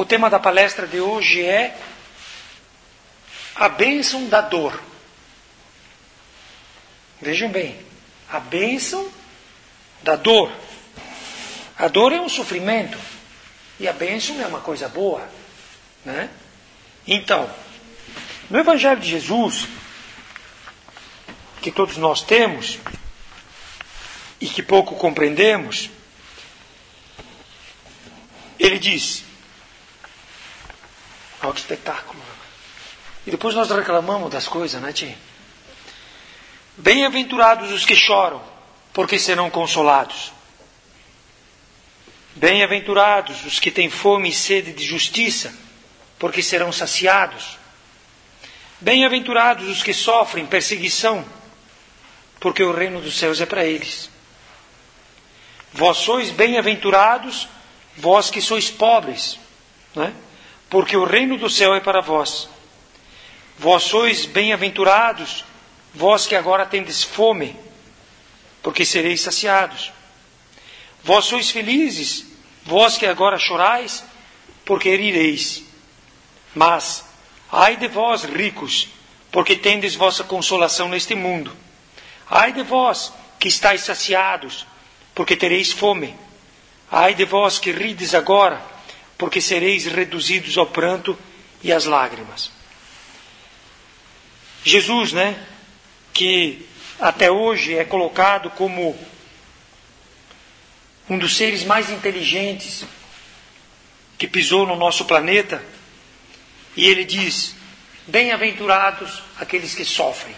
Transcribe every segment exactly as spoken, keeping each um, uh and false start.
O tema da palestra de hoje é a bênção da dor. Vejam bem, a bênção da dor. A dor é um sofrimento e a bênção é uma coisa boa, né? Então, no Evangelho de Jesus, que todos nós temos e que pouco compreendemos, ele diz, olha que espetáculo, e depois nós reclamamos das coisas, né, tia? Bem-aventurados os que choram, porque serão consolados. Bem-aventurados os que têm fome e sede de justiça, porque serão saciados. Bem-aventurados os que sofrem perseguição, porque o reino dos céus é para eles. Vós sois bem-aventurados, vós que sois pobres, né? Porque o reino do céu é para vós. Vós sois bem-aventurados, vós que agora tendes fome, porque sereis saciados. Vós sois felizes, vós que agora chorais, porque rireis. Mas, ai de vós, ricos, porque tendes vossa consolação neste mundo. Ai de vós, que estáis saciados, porque tereis fome. Ai de vós que rides agora, porque sereis reduzidos ao pranto e às lágrimas. Jesus, né, que até hoje é colocado como um dos seres mais inteligentes que pisou no nosso planeta, e ele diz, bem-aventurados aqueles que sofrem.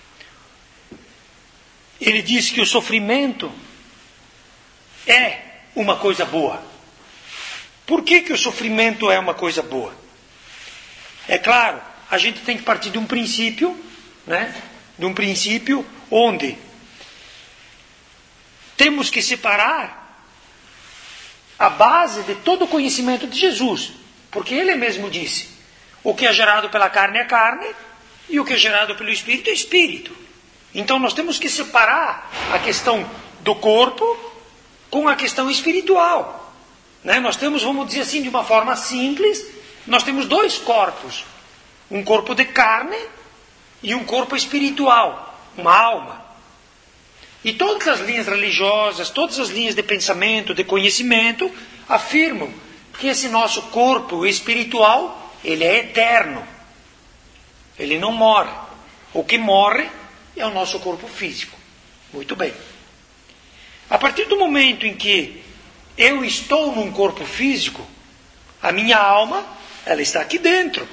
Ele diz que o sofrimento é uma coisa boa. Por que que o sofrimento é uma coisa boa? É claro, a gente tem que partir de um princípio, né? De um princípio onde temos que separar a base de todo o conhecimento de Jesus. Porque ele mesmo disse, o que é gerado pela carne é carne, e o que é gerado pelo Espírito é Espírito. Então nós temos que separar a questão do corpo com a questão espiritual. Né? Nós temos, vamos dizer assim, de uma forma simples, nós temos dois corpos. Um corpo de carne e um corpo espiritual, uma alma. E todas as linhas religiosas, todas as linhas de pensamento, de conhecimento, afirmam que esse nosso corpo espiritual, ele é eterno. Ele não morre. O que morre é o nosso corpo físico. Muito bem. A partir do momento em que eu estou num corpo físico, a minha alma, ela está aqui dentro.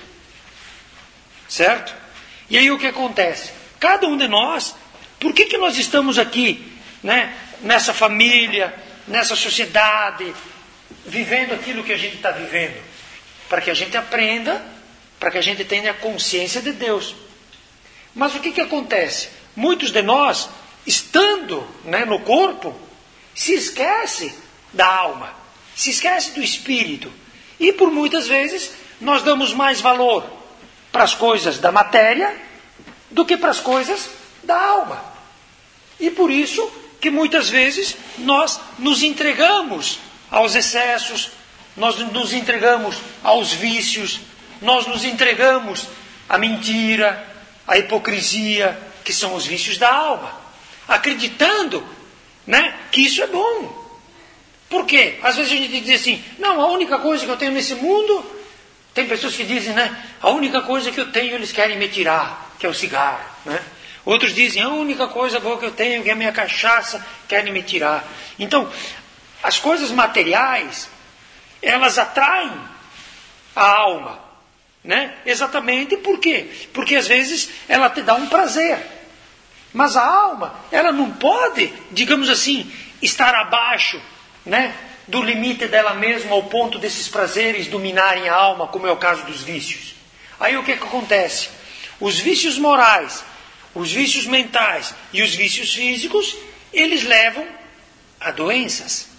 Certo? E aí o que acontece? Cada um de nós, por que que nós estamos aqui, né, nessa família, nessa sociedade, vivendo aquilo que a gente está vivendo? Para que a gente aprenda, para que a gente tenha a consciência de Deus. Mas o que que acontece? Muitos de nós, estando, né, no corpo, se esquece da alma, se esquece do espírito. E por muitas vezes nós damos mais valor para as coisas da matéria do que para as coisas da alma. E por isso que muitas vezes nós nos entregamos aos excessos, nós nos entregamos aos vícios, nós nos entregamos à mentira, à hipocrisia, que são os vícios da alma, acreditando, né, que isso é bom. Por quê? Às vezes a gente diz assim, não, a única coisa que eu tenho nesse mundo, tem pessoas que dizem, né, a única coisa que eu tenho eles querem me tirar, que é o cigarro, né? Outros dizem, a única coisa boa que eu tenho que é a minha cachaça, querem me tirar. Então, as coisas materiais, elas atraem a alma, né? Exatamente por quê? Porque às vezes ela te dá um prazer. Mas a alma, ela não pode, digamos assim, estar abaixo, né, do limite dela mesma ao ponto desses prazeres dominarem a alma, como é o caso dos vícios. Aí o que, que acontece? Os vícios morais, os vícios mentais e os vícios físicos, eles levam a doenças,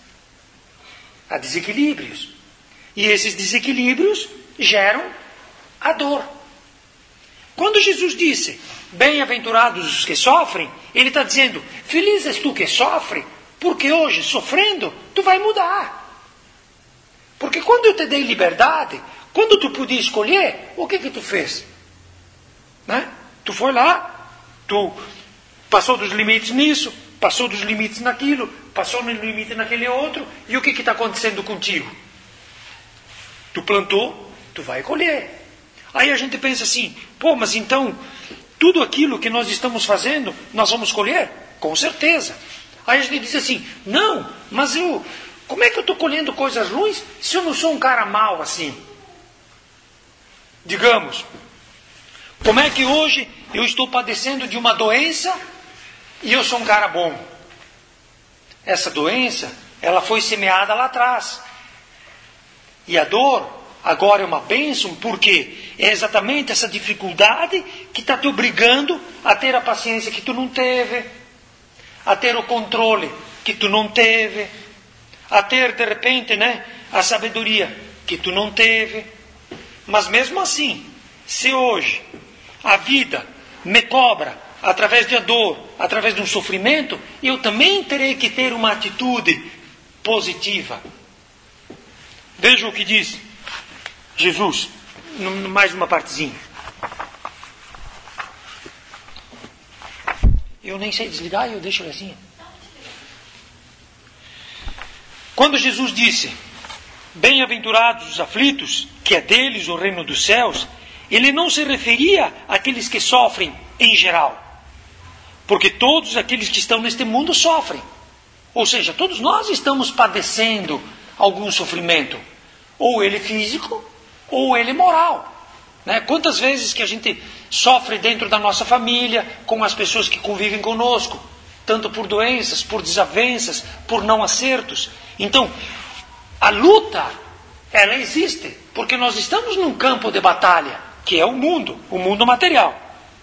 a desequilíbrios. E esses desequilíbrios geram a dor. Quando Jesus disse, bem-aventurados os que sofrem, ele está dizendo, feliz és tu que sofre, porque hoje, sofrendo, tu vai mudar. Porque quando eu te dei liberdade, quando tu podia escolher, o que que tu fez? Né? Tu foi lá, tu passou dos limites nisso, passou dos limites naquilo, passou no limite naquele outro, e o que que está acontecendo contigo? Tu plantou, tu vai colher. Aí a gente pensa assim, pô, mas então, tudo aquilo que nós estamos fazendo, nós vamos colher? Com certeza. Aí a gente diz assim, não, mas eu, como é que eu estou colhendo coisas ruins se eu não sou um cara mau assim? Digamos, como é que hoje eu estou padecendo de uma doença e eu sou um cara bom? Essa doença, ela foi semeada lá atrás. E a dor agora é uma bênção, porque é exatamente essa dificuldade que está te obrigando a ter a paciência que tu não teve, a ter o controle que tu não teve, a ter, de repente, né, a sabedoria que tu não teve. Mas mesmo assim, se hoje a vida me cobra através de dor, através de um sofrimento, eu também terei que ter uma atitude positiva. Veja o que diz Jesus, mais uma partezinha. Eu nem sei desligar, eu deixo ele assim. Quando Jesus disse, bem-aventurados os aflitos, que é deles o reino dos céus, ele não se referia àqueles que sofrem em geral. Porque todos aqueles que estão neste mundo sofrem. Ou seja, todos nós estamos padecendo algum sofrimento. Ou ele físico, ou ele moral. Né? Quantas vezes que a gente sofre dentro da nossa família, com as pessoas que convivem conosco, tanto por doenças, por desavenças, por não acertos. Então, a luta, ela existe, porque nós estamos num campo de batalha, que é o mundo, o mundo material.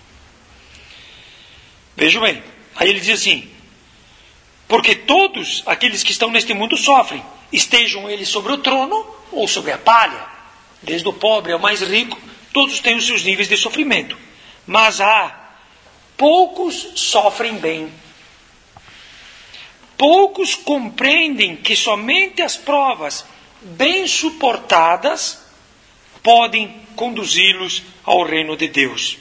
Vejam bem, aí ele diz assim, porque todos aqueles que estão neste mundo sofrem, estejam eles sobre o trono ou sobre a palha, desde o pobre ao mais rico, todos têm os seus níveis de sofrimento. Mas há poucos sofrem bem. Poucos compreendem que somente as provas bem suportadas podem conduzi-los ao reino de Deus.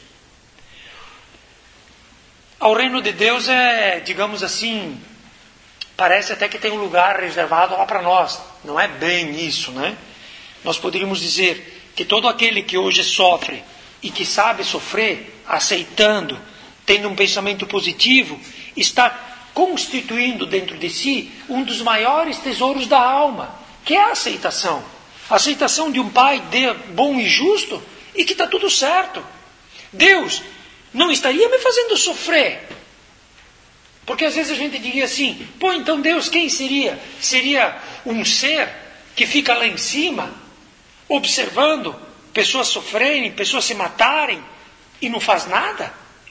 Ao reino de Deus é, digamos assim, parece até que tem um lugar reservado lá para nós. Não é bem isso, né? Nós poderíamos dizer que todo aquele que hoje sofre e que sabe sofrer, aceitando, tendo um pensamento positivo, está constituindo dentro de si um dos maiores tesouros da alma, que é a aceitação. A aceitação de um pai de bom e justo e que está tudo certo. Deus não estaria me fazendo sofrer. Porque às vezes a gente diria assim, pô, então Deus quem seria? Seria um ser que fica lá em cima, observando pessoas sofrerem, pessoas se matarem, e não faz nada?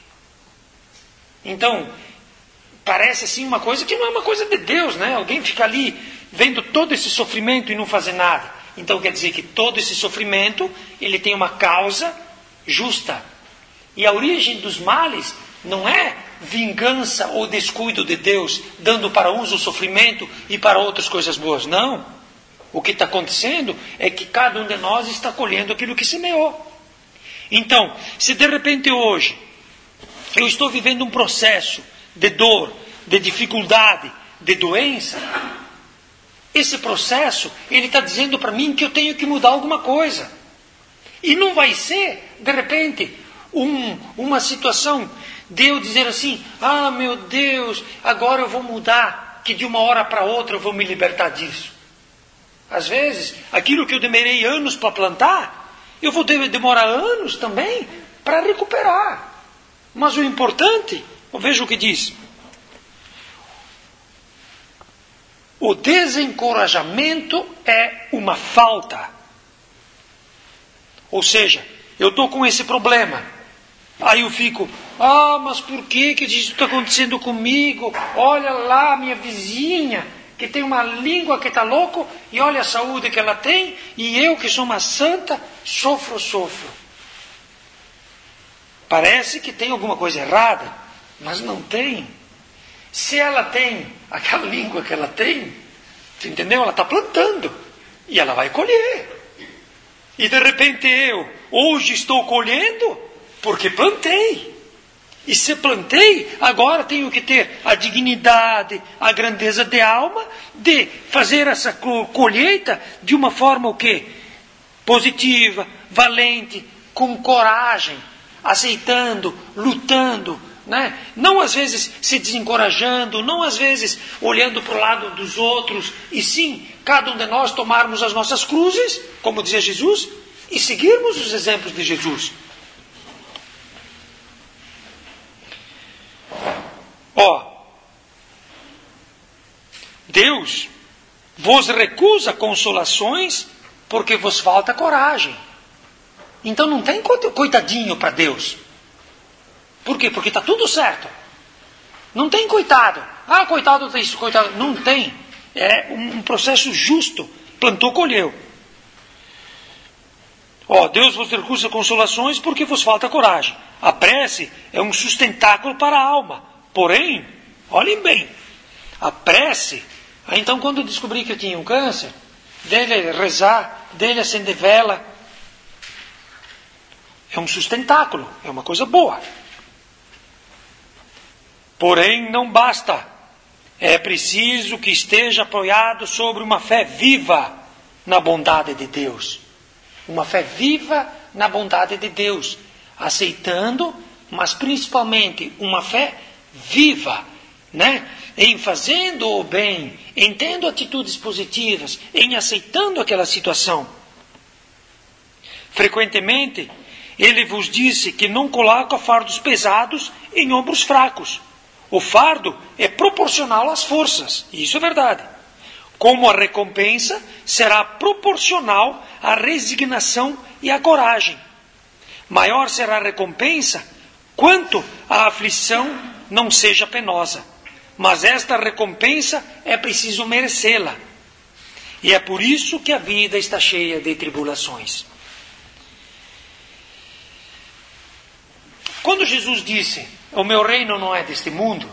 Então, parece assim uma coisa que não é uma coisa de Deus, né? Alguém fica ali vendo todo esse sofrimento e não fazer nada. Então quer dizer que todo esse sofrimento, ele tem uma causa justa. E a origem dos males não é vingança ou descuido de Deus, dando para uns o sofrimento e para outros coisas boas. Não. O que está acontecendo é que cada um de nós está colhendo aquilo que semeou. Então, se de repente hoje eu estou vivendo um processo de dor, de dificuldade, de doença, esse processo, ele está dizendo para mim que eu tenho que mudar alguma coisa. E não vai ser, de repente, um, uma situação de eu dizer assim, ah, meu Deus, agora eu vou mudar, que de uma hora para outra eu vou me libertar disso. Às vezes, aquilo que eu demorei anos para plantar, eu vou demorar anos também para recuperar. Mas o importante, veja o que diz. O desencorajamento é uma falta. Ou seja, eu estou com esse problema. Aí eu fico, ah, mas por que que isso está acontecendo comigo? Olha lá, minha vizinha, que tem uma língua que está louco, e olha a saúde que ela tem, e eu que sou uma santa, sofro, sofro. Parece que tem alguma coisa errada, mas não tem. Se ela tem aquela língua que ela tem, você entendeu? Ela está plantando. e ela vai colher. E de repente eu, hoje estou colhendo, porque plantei. E se plantei, agora tenho que ter a dignidade, a grandeza de alma, de fazer essa colheita de uma forma o quê? Positiva, valente, com coragem, aceitando, lutando, né? Não às vezes se desencorajando, não às vezes olhando para o lado dos outros, e sim, cada um de nós tomarmos as nossas cruzes, como dizia Jesus, e seguirmos os exemplos de Jesus. Ó, Deus vos recusa consolações porque vos falta coragem. Então não tem coitadinho para Deus. Por quê? Porque está tudo certo. Não tem coitado. Ah, coitado disso, coitado. Não tem. É um processo justo. Plantou, colheu. Ó, Deus vos recusa consolações porque vos falta coragem. A prece é um sustentáculo para a alma. Porém, olhem bem, a prece... Ah, então quando eu descobri que eu tinha um câncer, dele rezar, dele acender vela, é um sustentáculo, é uma coisa boa. Porém, não basta. É preciso que esteja apoiado sobre uma fé viva na bondade de Deus. Uma fé viva na bondade de Deus. Aceitando, mas principalmente uma fé viva, né? Em fazendo o bem, em tendo atitudes positivas, em aceitando aquela situação. Frequentemente, ele vos disse que não coloca fardos pesados em ombros fracos. O fardo é proporcional às forças, isso é verdade. Como a recompensa será proporcional à resignação e à coragem. Maior será a recompensa quanto a aflição não seja penosa. Mas esta recompensa é preciso merecê-la. E é por isso que a vida está cheia de tribulações. Quando Jesus disse, o meu reino não é deste mundo,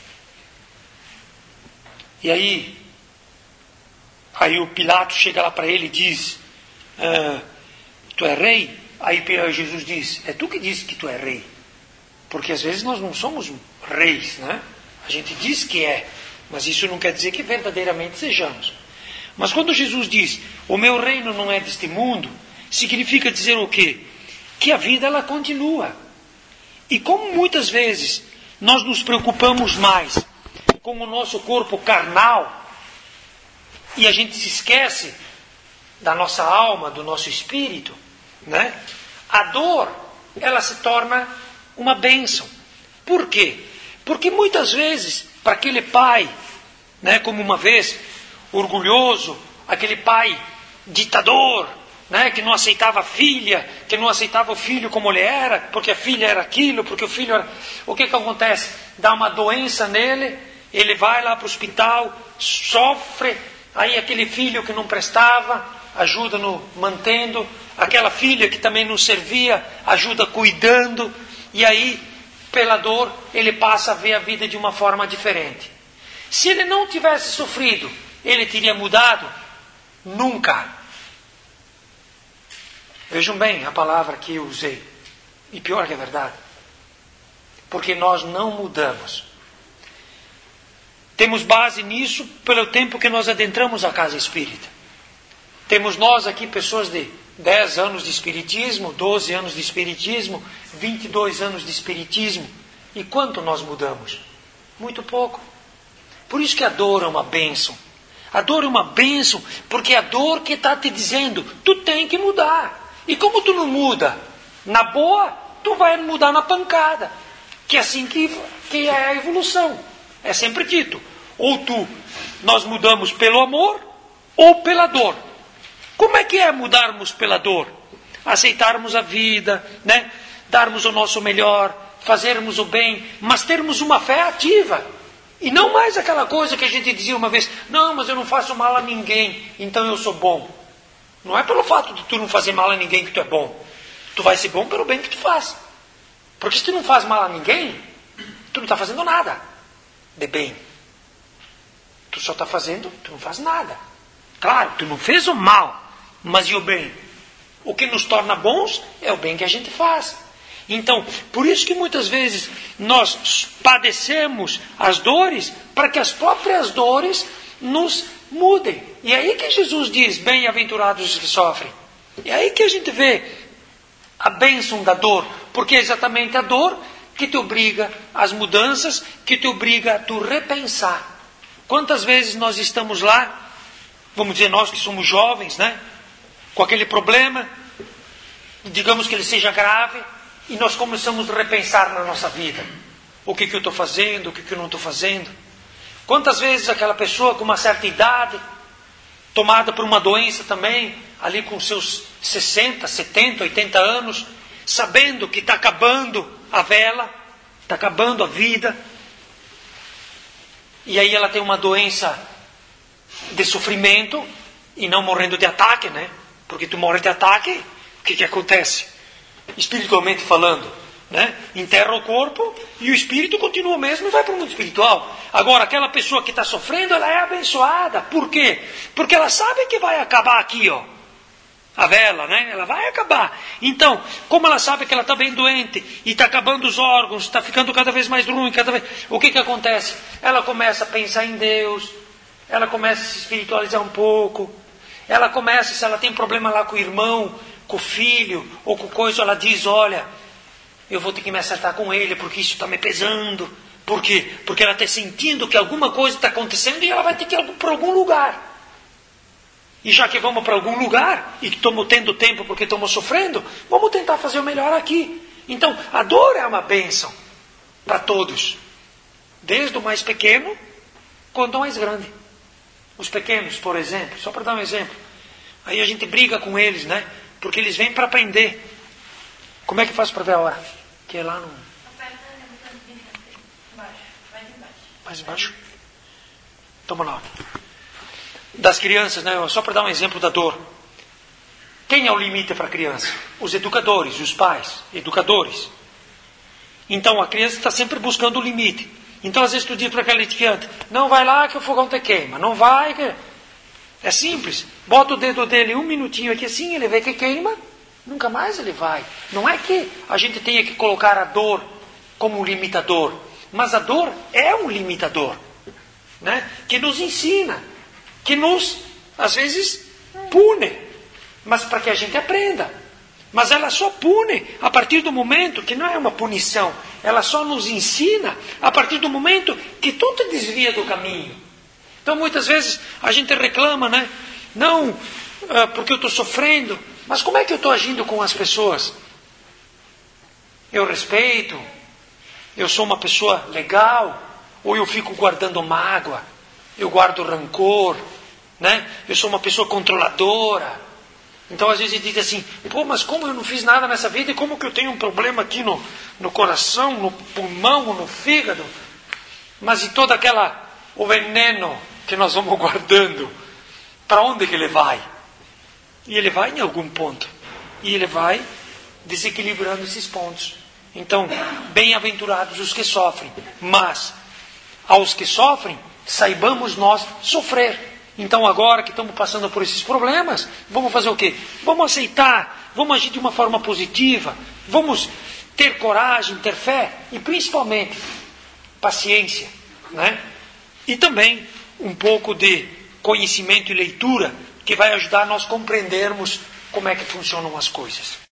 e aí, aí o Pilatos chega lá para ele e diz, ah, tu é rei? Aí Jesus diz, é tu que diz que tu é rei. Porque às vezes nós não somos reis, né? A gente diz que é, mas isso não quer dizer que verdadeiramente sejamos. Mas quando Jesus diz, o meu reino não é deste mundo, significa dizer o quê? Que a vida ela continua. E como muitas vezes nós nos preocupamos mais com o nosso corpo carnal, e a gente se esquece da nossa alma, do nosso espírito, né? A dor, ela se torna uma bênção. Por quê? Porque muitas vezes, para aquele pai, né, como uma vez, orgulhoso, aquele pai ditador, né, que não aceitava a filha, que não aceitava o filho como ele era, porque a filha era aquilo, porque o filho era... O que que acontece? Dá uma doença nele, ele vai lá para o hospital, sofre, aí aquele filho que não prestava, ajuda no mantendo, aquela filha que também não servia, ajuda cuidando, e aí... Pela dor, ele passa a ver a vida de uma forma diferente. Se ele não tivesse sofrido, ele teria mudado? Nunca. Vejam bem a palavra que eu usei. E pior que é verdade. Porque nós não mudamos. Temos base nisso pelo tempo que nós adentramos a casa espírita. Temos nós aqui pessoas de dez anos de espiritismo, doze anos de espiritismo, vinte e dois anos de espiritismo. E quanto nós mudamos? Muito pouco. Por isso que a dor é uma bênção. A dor é uma bênção, porque é a dor que está te dizendo, tu tem que mudar. E como tu não muda na boa, tu vai mudar na pancada. Que é assim que, que é a evolução. É sempre dito. Ou tu, nós mudamos pelo amor, ou pela dor. Como é que é mudarmos pela dor? Aceitarmos a vida, né? Darmos o nosso melhor, fazermos o bem, mas termos uma fé ativa. E não mais aquela coisa que a gente dizia uma vez, não, mas eu não faço mal a ninguém, então eu sou bom. Não é pelo fato de tu não fazer mal a ninguém que tu é bom. Tu vai ser bom pelo bem que tu faz. Porque se tu não faz mal a ninguém, tu não está fazendo nada de bem. Tu só está fazendo, tu não faz nada. Claro, tu não fez o mal, mas e o bem? O que nos torna bons é o bem que a gente faz. Então, por isso que muitas vezes nós padecemos as dores, para que as próprias dores nos mudem. E é aí que Jesus diz, bem-aventurados os que sofrem. E é aí que a gente vê a bênção da dor, porque é exatamente a dor que te obriga às mudanças, que te obriga a tu repensar. Quantas vezes nós estamos lá, vamos dizer nós que somos jovens, né? Com aquele problema, digamos que ele seja grave, e nós começamos a repensar na nossa vida. O que, que eu estou fazendo, o que, que eu não estou fazendo. Quantas vezes aquela pessoa com uma certa idade, tomada por uma doença também, ali com seus sessenta, setenta, oitenta anos, sabendo que está acabando a vela, está acabando a vida, e aí ela tem uma doença de sofrimento, e não morrendo de ataque, né? Porque tu morre de ataque, o que, que acontece? Espiritualmente falando, né? Enterra o corpo e o espírito continua mesmo e vai para o mundo espiritual. Agora, aquela pessoa que está sofrendo, ela é abençoada. Por quê? Porque ela sabe que vai acabar aqui, ó. A vela, né? Ela vai acabar. Então, como ela sabe que ela está bem doente e está acabando os órgãos, está ficando cada vez mais ruim, cada vez... o que, que acontece? Ela começa a pensar em Deus, ela começa a se espiritualizar um pouco, ela começa, se ela tem problema lá com o irmão, com o filho, ou com coisa, ela diz, olha, eu vou ter que me acertar com ele, porque isso está me pesando. Por quê? Porque ela está sentindo que alguma coisa está acontecendo e ela vai ter que ir para algum lugar. E já que vamos para algum lugar, e estamos tendo tempo porque estamos sofrendo, vamos tentar fazer o melhor aqui. Então, a dor é uma bênção para todos. Desde o mais pequeno, quanto ao mais grande. Os pequenos, por exemplo, só para dar um exemplo. Aí a gente briga com eles, né? Porque eles vêm para aprender. Como é que faz para ver a hora? Que é lá no... Mais embaixo. Toma lá. Das crianças, né? Só para dar um exemplo da dor. Quem é o limite para a criança? Os educadores, os pais, educadores. Então a criança está sempre buscando o limite. Então às vezes tu diz para aquela criança, não vai lá que o fogão te queima, não vai que... É simples, bota o dedo dele um minutinho aqui assim, ele vê que queima, nunca mais ele vai. Não é que a gente tenha que colocar a dor como um limitador, mas a dor é um limitador, né? Que nos ensina, que nos, às vezes, pune, mas para que a gente aprenda. Mas ela só pune a partir do momento que não é uma punição, ela só nos ensina a partir do momento que tu te desvia do caminho. Então muitas vezes a gente reclama, né? Não, uh, porque eu estou sofrendo, mas como é que eu estou agindo com as pessoas? Eu respeito, eu sou uma pessoa legal, ou eu fico guardando mágoa, eu guardo rancor, né? Eu sou uma pessoa controladora. Então às vezes diz assim, pô, mas como eu não fiz nada nessa vida e como que eu tenho um problema aqui no, no coração, no pulmão, no fígado? Mas e toda aquela, o veneno que nós vamos guardando, para onde que ele vai? E ele vai em algum ponto. E ele vai desequilibrando esses pontos. Então, bem-aventurados os que sofrem. Mas, aos que sofrem, saibamos nós sofrer. Então agora que estamos passando por esses problemas, vamos fazer o quê? Vamos aceitar, vamos agir de uma forma positiva, vamos ter coragem, ter fé e principalmente paciência, né? E também um pouco de conhecimento e leitura que vai ajudar a nós compreendermos como é que funcionam as coisas.